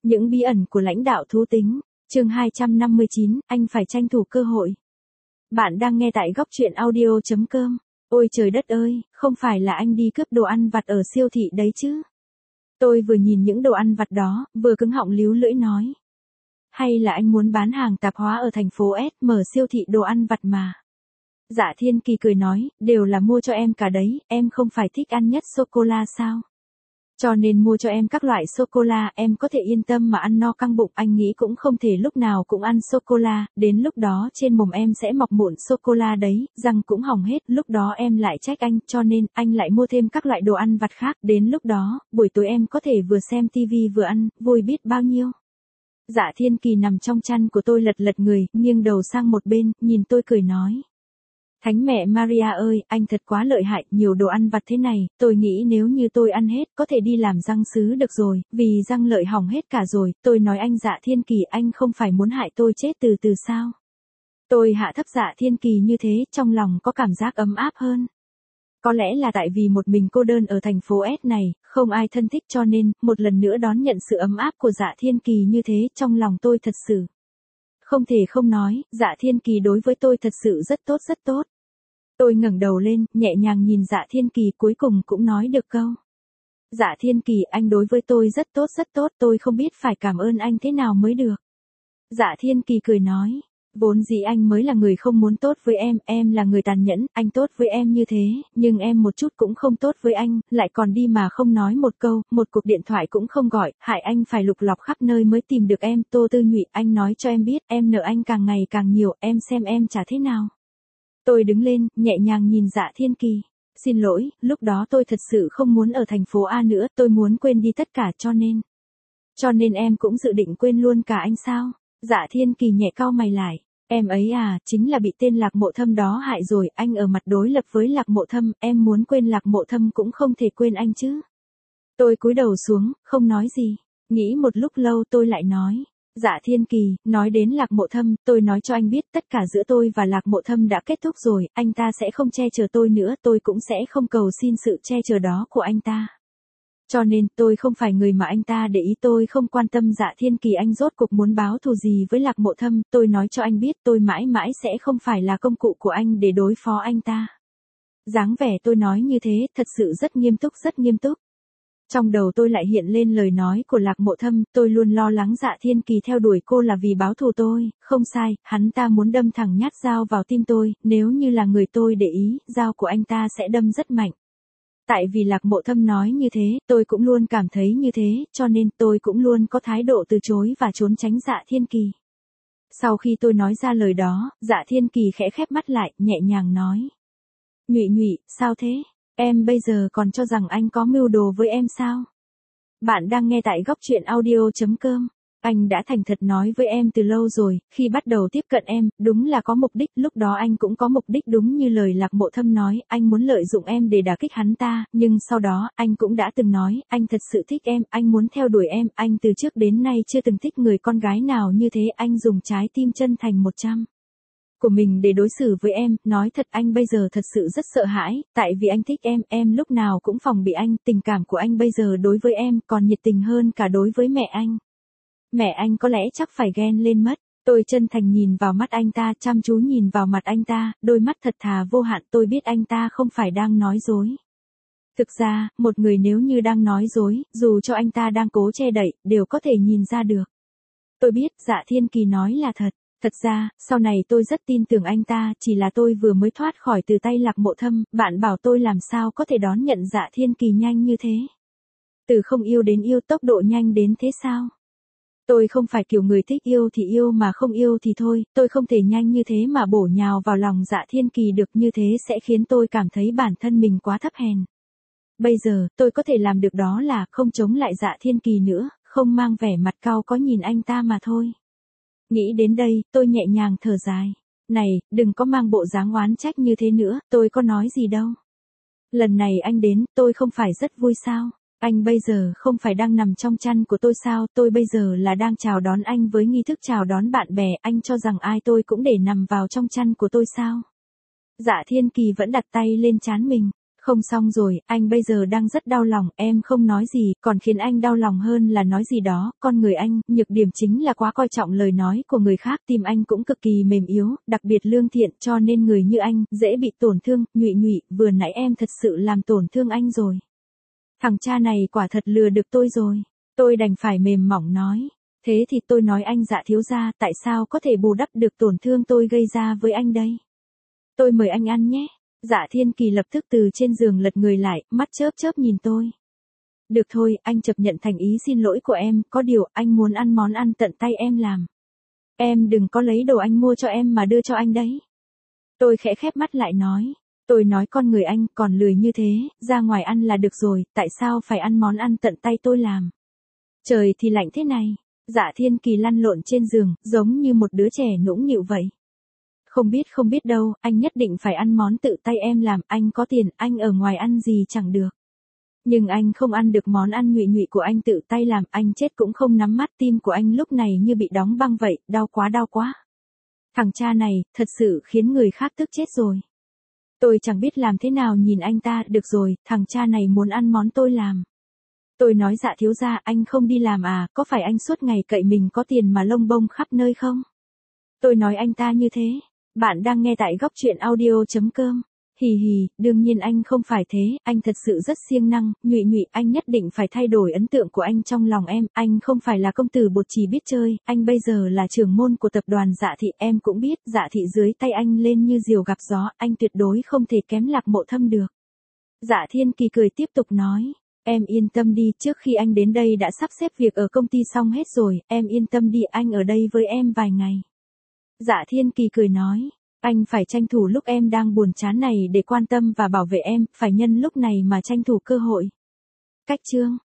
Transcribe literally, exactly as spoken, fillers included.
Những bí ẩn của lãnh đạo thú tính, chương hai trăm năm mươi chín, anh phải tranh thủ cơ hội. Bạn đang nghe tại góc truyện audio chấm com. Ôi trời đất ơi, không phải là anh đi cướp đồ ăn vặt ở siêu thị đấy chứ? Tôi vừa nhìn những đồ ăn vặt đó, vừa cứng họng líu lưỡi nói. Hay là anh muốn bán hàng tạp hóa ở thành phố S mở siêu thị đồ ăn vặt mà? Dạ Thiên Kỳ cười nói, đều là mua cho em cả đấy, em không phải thích ăn nhất sô-cô-la sao? Cho nên mua cho em các loại sô-cô-la, em có thể yên tâm mà ăn no căng bụng. Anh nghĩ cũng không thể lúc nào cũng ăn sô-cô-la, đến lúc đó trên mồm em sẽ mọc mụn sô-cô-la đấy, răng cũng hỏng hết, lúc đó em lại trách anh, cho nên anh lại mua thêm các loại đồ ăn vặt khác, đến lúc đó, buổi tối em có thể vừa xem tivi vừa ăn, vui biết bao nhiêu. Dạ Thiên Kỳ nằm trong chăn của tôi lật lật người, nghiêng đầu sang một bên, nhìn tôi cười nói. Thánh mẹ Maria ơi, anh thật quá lợi hại, nhiều đồ ăn vặt thế này, tôi nghĩ nếu như tôi ăn hết, có thể đi làm răng sứ được rồi, vì răng lợi hỏng hết cả rồi, tôi nói anh Dạ Thiên Kỳ, anh không phải muốn hại tôi chết từ từ sao? Tôi hạ thấp Dạ Thiên Kỳ như thế, trong lòng có cảm giác ấm áp hơn. Có lẽ là tại vì một mình cô đơn ở thành phố S này, không ai thân thích cho nên, một lần nữa đón nhận sự ấm áp của Dạ Thiên Kỳ như thế, trong lòng tôi thật sự. Không thể không nói, Dạ Thiên Kỳ đối với tôi thật sự rất tốt rất tốt. Tôi ngẩng đầu lên, nhẹ nhàng nhìn Dạ Thiên Kỳ, cuối cùng cũng nói được câu. Dạ Thiên Kỳ, anh đối với tôi rất tốt rất tốt, tôi không biết phải cảm ơn anh thế nào mới được. Dạ Thiên Kỳ cười nói, vốn dĩ anh mới là người không muốn tốt với em, em là người tàn nhẫn, anh tốt với em như thế, nhưng em một chút cũng không tốt với anh, lại còn đi mà không nói một câu, một cuộc điện thoại cũng không gọi, hại anh phải lục lọc khắp nơi mới tìm được em. Tô Tư Nhụy, anh nói cho em biết, em nợ anh càng ngày càng nhiều, em xem em trả thế nào. Tôi đứng lên, nhẹ nhàng nhìn Dạ Thiên Kỳ. Xin lỗi, lúc đó tôi thật sự không muốn ở thành phố A nữa, tôi muốn quên đi tất cả cho nên. Cho nên em cũng dự định quên luôn cả anh sao? Dạ Thiên Kỳ nhẹ cau mày lại. Em ấy à, chính là bị tên Lạc Mộ Thâm đó hại rồi, anh ở mặt đối lập với Lạc Mộ Thâm, em muốn quên Lạc Mộ Thâm cũng không thể quên anh chứ. Tôi cúi đầu xuống, không nói gì. Nghĩ một lúc lâu tôi lại nói. Dạ Thiên Kỳ, nói đến Lạc Mộ Thâm, tôi nói cho anh biết tất cả giữa tôi và Lạc Mộ Thâm đã kết thúc rồi, anh ta sẽ không che chở tôi nữa, tôi cũng sẽ không cầu xin sự che chở đó của anh ta. Cho nên, tôi không phải người mà anh ta để ý, tôi không quan tâm. Dạ Thiên Kỳ, anh rốt cuộc muốn báo thù gì với Lạc Mộ Thâm, tôi nói cho anh biết, tôi mãi mãi sẽ không phải là công cụ của anh để đối phó anh ta. Dáng vẻ tôi nói như thế, thật sự rất nghiêm túc rất nghiêm túc. Trong đầu tôi lại hiện lên lời nói của Lạc Mộ Thâm, tôi luôn lo lắng Dạ Thiên Kỳ theo đuổi cô là vì báo thù tôi, không sai, hắn ta muốn đâm thẳng nhát dao vào tim tôi, nếu như là người tôi để ý, dao của anh ta sẽ đâm rất mạnh. Tại vì Lạc Mộ Thâm nói như thế, tôi cũng luôn cảm thấy như thế, cho nên tôi cũng luôn có thái độ từ chối và trốn tránh Dạ Thiên Kỳ. Sau khi tôi nói ra lời đó, Dạ Thiên Kỳ khẽ khép mắt lại, nhẹ nhàng nói. Nhụy Nhụy, sao thế? Em bây giờ còn cho rằng anh có mưu đồ với em sao? Bạn đang nghe tại góc truyện audio chấm com. Anh đã thành thật nói với em từ lâu rồi, khi bắt đầu tiếp cận em, đúng là có mục đích, lúc đó anh cũng có mục đích đúng như lời Lạc Mộ Thâm nói, anh muốn lợi dụng em để đả kích hắn ta, nhưng sau đó, anh cũng đã từng nói, anh thật sự thích em, anh muốn theo đuổi em, anh từ trước đến nay chưa từng thích người con gái nào như thế, anh dùng trái tim chân thành một trăm của mình để đối xử với em, nói thật anh bây giờ thật sự rất sợ hãi, tại vì anh thích em, em lúc nào cũng phòng bị anh, tình cảm của anh bây giờ đối với em còn nhiệt tình hơn cả đối với mẹ anh. Mẹ anh có lẽ chắc phải ghen lên mất. Tôi chân thành nhìn vào mắt anh ta, chăm chú nhìn vào mặt anh ta, đôi mắt thật thà vô hạn, tôi biết anh ta không phải đang nói dối. Thực ra, một người nếu như đang nói dối, dù cho anh ta đang cố che đậy, đều có thể nhìn ra được. Tôi biết, Dạ Thiên Kỳ nói là thật. Thật ra, sau này tôi rất tin tưởng anh ta, chỉ là tôi vừa mới thoát khỏi từ tay Lạc Mộ Thâm, bạn bảo tôi làm sao có thể đón nhận Dạ Thiên Kỳ nhanh như thế. Từ không yêu đến yêu, tốc độ nhanh đến thế sao? Tôi không phải kiểu người thích yêu thì yêu mà không yêu thì thôi, tôi không thể nhanh như thế mà bổ nhào vào lòng Dạ Thiên Kỳ được, như thế sẽ khiến tôi cảm thấy bản thân mình quá thấp hèn. Bây giờ, tôi có thể làm được đó là không chống lại Dạ Thiên Kỳ nữa, không mang vẻ mặt cau có nhìn anh ta mà thôi. Nghĩ đến đây, tôi nhẹ nhàng thở dài. Này, đừng có mang bộ dáng oán trách như thế nữa, tôi có nói gì đâu. Lần này anh đến, tôi không phải rất vui sao? Anh bây giờ không phải đang nằm trong chăn của tôi sao? Tôi bây giờ là đang chào đón anh với nghi thức chào đón bạn bè, anh cho rằng ai tôi cũng để nằm vào trong chăn của tôi sao? Dạ Thiên Kỳ vẫn đặt tay lên trán mình. Không xong rồi, anh bây giờ đang rất đau lòng, em không nói gì, còn khiến anh đau lòng hơn là nói gì đó, con người anh, nhược điểm chính là quá coi trọng lời nói của người khác, tim anh cũng cực kỳ mềm yếu, đặc biệt lương thiện, cho nên người như anh, dễ bị tổn thương, nhụy nhụy, vừa nãy em thật sự làm tổn thương anh rồi. Thằng cha này quả thật lừa được tôi rồi, tôi đành phải mềm mỏng nói. Thế thì tôi nói anh Dạ thiếu gia, tại sao có thể bù đắp được tổn thương tôi gây ra với anh đây? Tôi mời anh ăn nhé. Dạ Thiên Kỳ lập tức từ trên giường lật người lại, mắt chớp chớp nhìn tôi. Được thôi, anh chấp nhận thành ý xin lỗi của em, có điều anh muốn ăn món ăn tận tay em làm. Em đừng có lấy đồ anh mua cho em mà đưa cho anh đấy. Tôi khẽ khép mắt lại nói. Tôi nói con người anh còn lười như thế, ra ngoài ăn là được rồi, tại sao phải ăn món ăn tận tay tôi làm? Trời thì lạnh thế này. Dạ Thiên Kỳ lăn lộn trên giường, giống như một đứa trẻ nũng nịu vậy. Không biết không biết đâu, anh nhất định phải ăn món tự tay em làm, anh có tiền, anh ở ngoài ăn gì chẳng được. Nhưng anh không ăn được món ăn nhụy nhụy của anh tự tay làm, anh chết cũng không nắm mắt, tim của anh lúc này như bị đóng băng vậy, đau quá đau quá. Thằng cha này, thật sự khiến người khác tức chết rồi. Tôi chẳng biết làm thế nào nhìn anh ta, được rồi, thằng cha này muốn ăn món tôi làm. Tôi nói Dạ thiếu gia, anh không đi làm à, có phải anh suốt ngày cậy mình có tiền mà lông bông khắp nơi không? Tôi nói anh ta như thế. Bạn đang nghe tại góc truyện audio chấm com. Hì hì, đương nhiên anh không phải thế, anh thật sự rất siêng năng, nhụy nhụy, anh nhất định phải thay đổi ấn tượng của anh trong lòng em, anh không phải là công tử bột chỉ biết chơi, anh bây giờ là trưởng môn của tập đoàn Dạ thị, em cũng biết, Dạ thị dưới tay anh lên như diều gặp gió, anh tuyệt đối không thể kém Lạc Mộ Thâm được. Dạ Thiên Kỳ cười tiếp tục nói. Em yên tâm đi, trước khi anh đến đây đã sắp xếp việc ở công ty xong hết rồi, em yên tâm đi, anh ở đây với em vài ngày. Dạ Thiên Kỳ cười nói, anh phải tranh thủ lúc em đang buồn chán này để quan tâm và bảo vệ em, phải nhân lúc này mà tranh thủ cơ hội. Cách chương